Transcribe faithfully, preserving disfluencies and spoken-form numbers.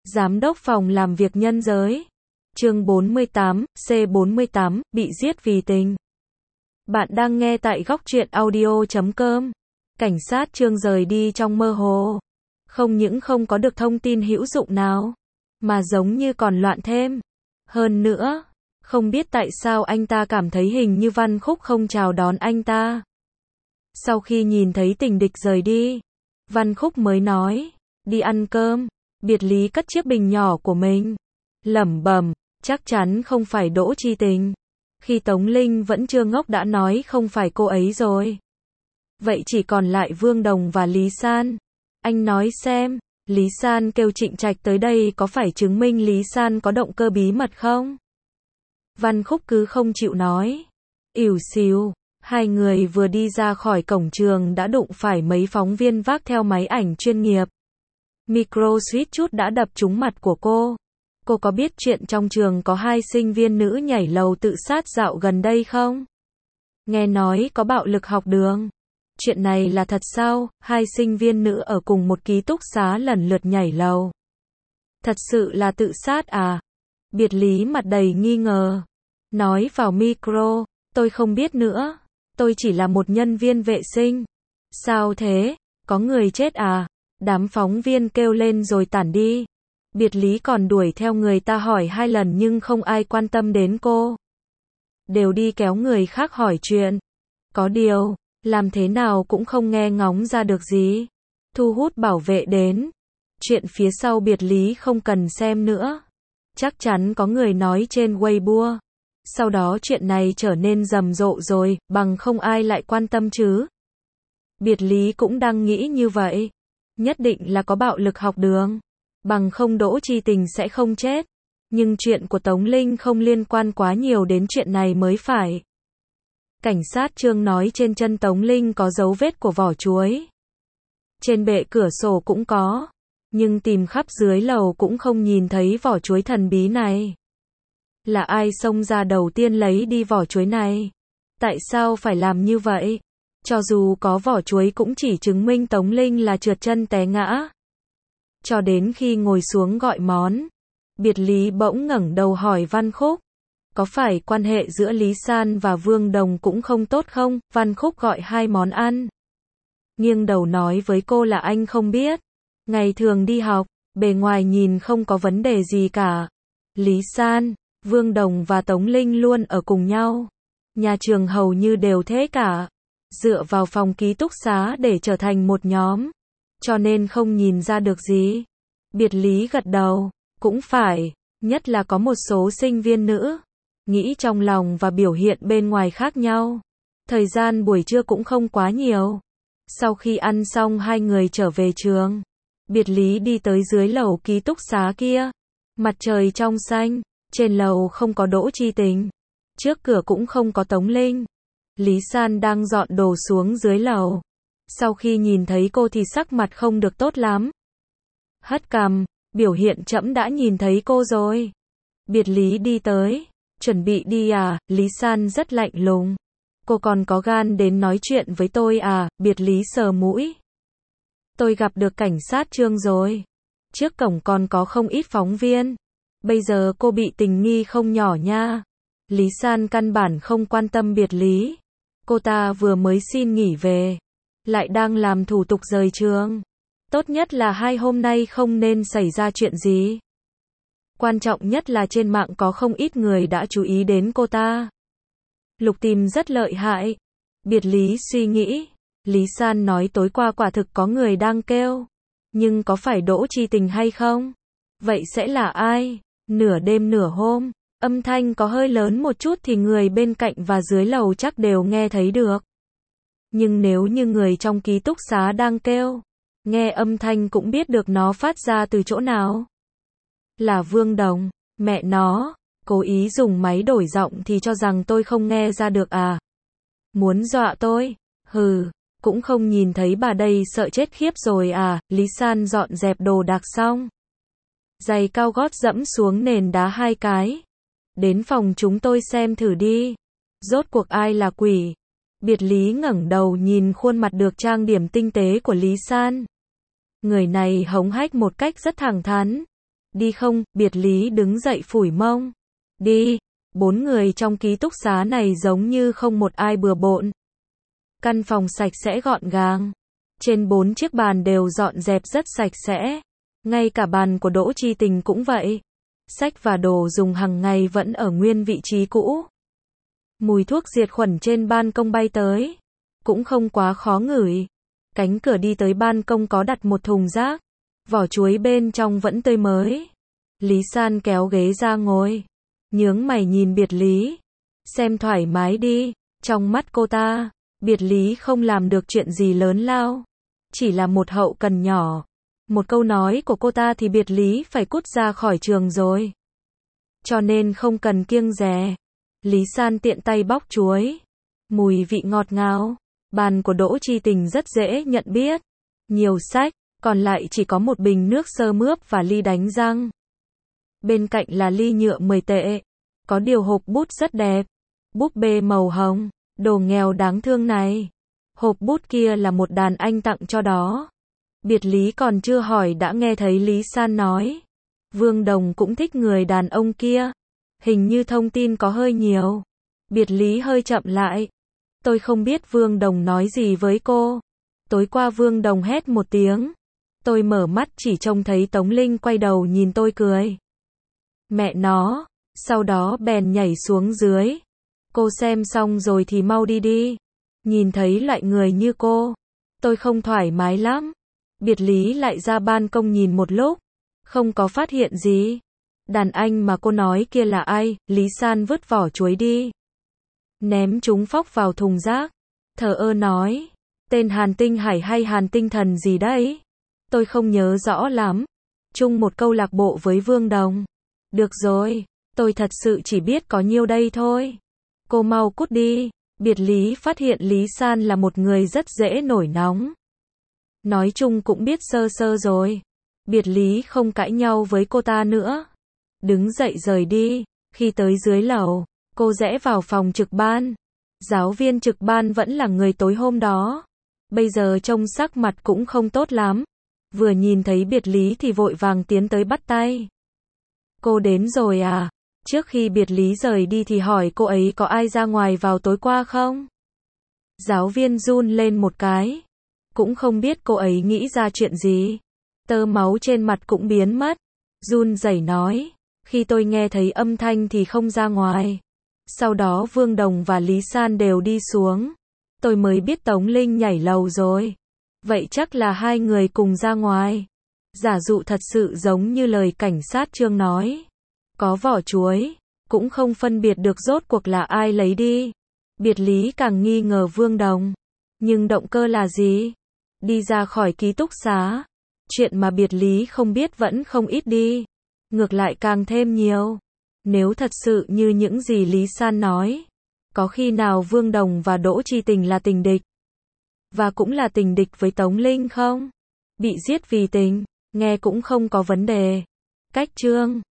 Giám đốc phòng làm việc nhân giới. Chương bốn mươi tám, C bốn mươi tám, bị giết vì tình. Bạn đang nghe tại góc truyện audio chấm com. Cảnh sát Trương rời đi trong mơ hồ. Không những không có được thông tin hữu dụng nào, mà giống như còn loạn thêm. Hơn nữa, không biết tại sao anh ta cảm thấy hình như Văn Khúc không chào đón anh ta. Sau khi nhìn thấy Tình Địch rời đi, Văn Khúc mới nói, đi ăn cơm. Biệt Lý cất chiếc bình nhỏ của mình, lẩm bẩm, chắc chắn không phải Đỗ Chi Tình. Khi Tống Linh vẫn chưa ngốc đã nói không phải cô ấy rồi. Vậy chỉ còn lại Vương Đồng và Lý San. Anh nói xem, Lý San kêu Trịnh Trạch tới đây có phải chứng minh Lý San có động cơ bí mật không? Văn Khúc cứ không chịu nói. Ỉu xìu, hai người vừa đi ra khỏi cổng trường đã đụng phải mấy phóng viên vác theo máy ảnh chuyên nghiệp. Micro suýt chút đã đập trúng mặt của cô. Cô có biết chuyện trong trường có hai sinh viên nữ nhảy lầu tự sát dạo gần đây không? Nghe nói có bạo lực học đường. Chuyện này là thật sao? Hai sinh viên nữ ở cùng một ký túc xá lần lượt nhảy lầu. Thật sự là tự sát à? Biệt Lý mặt đầy nghi ngờ. Nói vào micro, tôi không biết nữa. Tôi chỉ là một nhân viên vệ sinh. Sao thế? Có người chết à? Đám phóng viên kêu lên rồi tản đi. Biệt Lý còn đuổi theo người ta hỏi hai lần nhưng không ai quan tâm đến cô. Đều đi kéo người khác hỏi chuyện. Có điều, làm thế nào cũng không nghe ngóng ra được gì. Thu hút bảo vệ đến. Chuyện phía sau Biệt Lý không cần xem nữa. Chắc chắn có người nói trên Weibo. Sau đó chuyện này trở nên rầm rộ rồi, bằng không ai lại quan tâm chứ. Biệt Lý cũng đang nghĩ như vậy. Nhất định là có bạo lực học đường. Bằng không Đỗ Chi Tình sẽ không chết. Nhưng chuyện của Tống Linh không liên quan quá nhiều đến chuyện này mới phải. Cảnh sát Trương nói trên chân Tống Linh có dấu vết của vỏ chuối. Trên bệ cửa sổ cũng có. Nhưng tìm khắp dưới lầu cũng không nhìn thấy vỏ chuối thần bí này. Là ai xông ra đầu tiên lấy đi vỏ chuối này? Tại sao phải làm như vậy? Cho dù có vỏ chuối cũng chỉ chứng minh Tống Linh là trượt chân té ngã. Cho đến khi ngồi xuống gọi món, Biệt Lý bỗng ngẩng đầu hỏi Văn Khúc. Có phải quan hệ giữa Lý San và Vương Đồng cũng không tốt không? Văn Khúc gọi hai món ăn. Nghiêng đầu nói với cô là anh không biết. Ngày thường đi học, bề ngoài nhìn không có vấn đề gì cả. Lý San, Vương Đồng và Tống Linh luôn ở cùng nhau. Nhà trường hầu như đều thế cả. Dựa vào phòng ký túc xá để trở thành một nhóm. Cho nên không nhìn ra được gì. Biệt Lý gật đầu. Cũng phải. Nhất là có một số sinh viên nữ. Nghĩ trong lòng và biểu hiện bên ngoài khác nhau. Thời gian buổi trưa cũng không quá nhiều. Sau khi ăn xong hai người trở về trường. Biệt Lý đi tới dưới lầu ký túc xá kia. Mặt trời trong xanh. Trên lầu không có Đỗ Chi Tình. Trước cửa cũng không có Tống Linh. Lý San đang dọn đồ xuống dưới lầu. Sau khi nhìn thấy cô thì sắc mặt không được tốt lắm. Hất cằm, biểu hiện trẫm đã nhìn thấy cô rồi. Biệt Lý đi tới. Chuẩn bị đi à? Lý San rất lạnh lùng. Cô còn có gan đến nói chuyện với tôi à? Biệt Lý sờ mũi. Tôi gặp được cảnh sát Trương rồi. Trước cổng còn có không ít phóng viên. Bây giờ cô bị tình nghi không nhỏ nha. Lý San căn bản không quan tâm Biệt Lý. Cô ta vừa mới xin nghỉ về. Lại đang làm thủ tục rời trường. Tốt nhất là hai hôm nay không nên xảy ra chuyện gì. Quan trọng nhất là trên mạng có không ít người đã chú ý đến cô ta. Lục tìm rất lợi hại. Biệt Lý suy nghĩ. Lý San nói tối qua quả thực có người đang kêu. Nhưng có phải Đỗ Chi Tình hay không? Vậy sẽ là ai? Nửa đêm nửa hôm. Âm thanh có hơi lớn một chút thì người bên cạnh và dưới lầu chắc đều nghe thấy được. Nhưng nếu như người trong ký túc xá đang kêu, nghe âm thanh cũng biết được nó phát ra từ chỗ nào. Là Vương Đồng, mẹ nó, cố ý dùng máy đổi giọng thì cho rằng tôi không nghe ra được à? Muốn dọa tôi? Hừ, cũng không nhìn thấy bà đây sợ chết khiếp rồi à? Lý San dọn dẹp đồ đạc xong. Giày cao gót dẫm xuống nền đá hai cái. Đến phòng chúng tôi xem thử đi. Rốt cuộc ai là quỷ? Biệt Lý ngẩng đầu nhìn khuôn mặt được trang điểm tinh tế của Lý San. Người này hống hách một cách rất thẳng thắn. Đi không, biệt lý đứng dậy phủi mông. Đi. Bốn người trong ký túc xá này giống như không một ai bừa bộn. Căn phòng sạch sẽ gọn gàng. Trên bốn chiếc bàn đều dọn dẹp rất sạch sẽ. Ngay cả bàn của Đỗ Chi Tình cũng vậy. Sách và đồ dùng hàng ngày vẫn ở nguyên vị trí cũ. Mùi thuốc diệt khuẩn trên ban công bay tới. Cũng không quá khó ngửi. Cánh cửa đi tới ban công có đặt một thùng rác. Vỏ chuối bên trong vẫn tươi mới. Lý San kéo ghế ra ngồi. Nhướng mày nhìn Biệt Lý. Xem thoải mái đi. Trong mắt cô ta, Biệt Lý không làm được chuyện gì lớn lao. Chỉ là một hậu cần nhỏ. Một câu nói của cô ta thì Biệt Lý phải cút ra khỏi trường rồi. Cho nên không cần kiêng dè. Lý San tiện tay bóc chuối. Mùi vị ngọt ngào. Bàn của Đỗ Chi Tình rất dễ nhận biết. Nhiều sách, còn lại chỉ có một bình nước sơ mướp và ly đánh răng. Bên cạnh là ly nhựa mười tệ. Có điều hộp bút rất đẹp. Búp bê màu hồng. Đồ nghèo đáng thương này. Hộp bút kia là một đàn anh tặng cho đó. Biệt Lý còn chưa hỏi đã nghe thấy Lý San nói. Vương Đồng cũng thích người đàn ông kia. Hình như thông tin có hơi nhiều. Biệt Lý hơi chậm lại. Tôi không biết Vương Đồng nói gì với cô. Tối qua Vương Đồng hét một tiếng. Tôi mở mắt chỉ trông thấy Tống Linh quay đầu nhìn tôi cười. Mẹ nó. Sau đó bèn nhảy xuống dưới. Cô xem xong rồi thì mau đi đi. Nhìn thấy loại người như cô, tôi không thoải mái lắm. Biệt Lý lại ra ban công nhìn một lúc. Không có phát hiện gì. Đàn anh mà cô nói kia là ai? Lý San vứt vỏ chuối đi. Ném chúng phóc vào thùng rác. Thờ ơ nói. Tên Hàn Tinh Hải hay Hàn Tinh Thần gì đấy? Tôi không nhớ rõ lắm. Chung một câu lạc bộ với Vương Đồng. Được rồi. Tôi thật sự chỉ biết có nhiêu đây thôi. Cô mau cút đi. Biệt Lý phát hiện Lý San là một người rất dễ nổi nóng. Nói chung cũng biết sơ sơ rồi. Biệt Lý không cãi nhau với cô ta nữa. Đứng dậy rời đi. Khi tới dưới lầu, cô rẽ vào phòng trực ban. Giáo viên trực ban vẫn là người tối hôm đó. Bây giờ trông sắc mặt cũng không tốt lắm. Vừa nhìn thấy Biệt Lý thì vội vàng tiến tới bắt tay. Cô đến rồi à? Trước khi Biệt Lý rời đi thì hỏi cô ấy có ai ra ngoài vào tối qua không? Giáo viên run lên một cái. Cũng không biết cô ấy nghĩ ra chuyện gì. Tơ máu trên mặt cũng biến mất. Run rẩy nói. Khi tôi nghe thấy âm thanh thì không ra ngoài. Sau đó Vương Đồng và Lý San đều đi xuống. Tôi mới biết Tống Linh nhảy lầu rồi. Vậy chắc là hai người cùng ra ngoài. Giả dụ thật sự giống như lời cảnh sát Trương nói. Có vỏ chuối. Cũng không phân biệt được rốt cuộc là ai lấy đi. Biệt Lý càng nghi ngờ Vương Đồng. Nhưng động cơ là gì? Đi ra khỏi ký túc xá. Chuyện mà Biệt Lý không biết vẫn không ít đi. Ngược lại càng thêm nhiều. Nếu thật sự như những gì Lý San nói. Có khi nào Vương Đồng và Đỗ Chi Tình là tình địch? Và cũng là tình địch với Tống Linh không? Bị giết vì tình. Nghe cũng không có vấn đề. Cách chương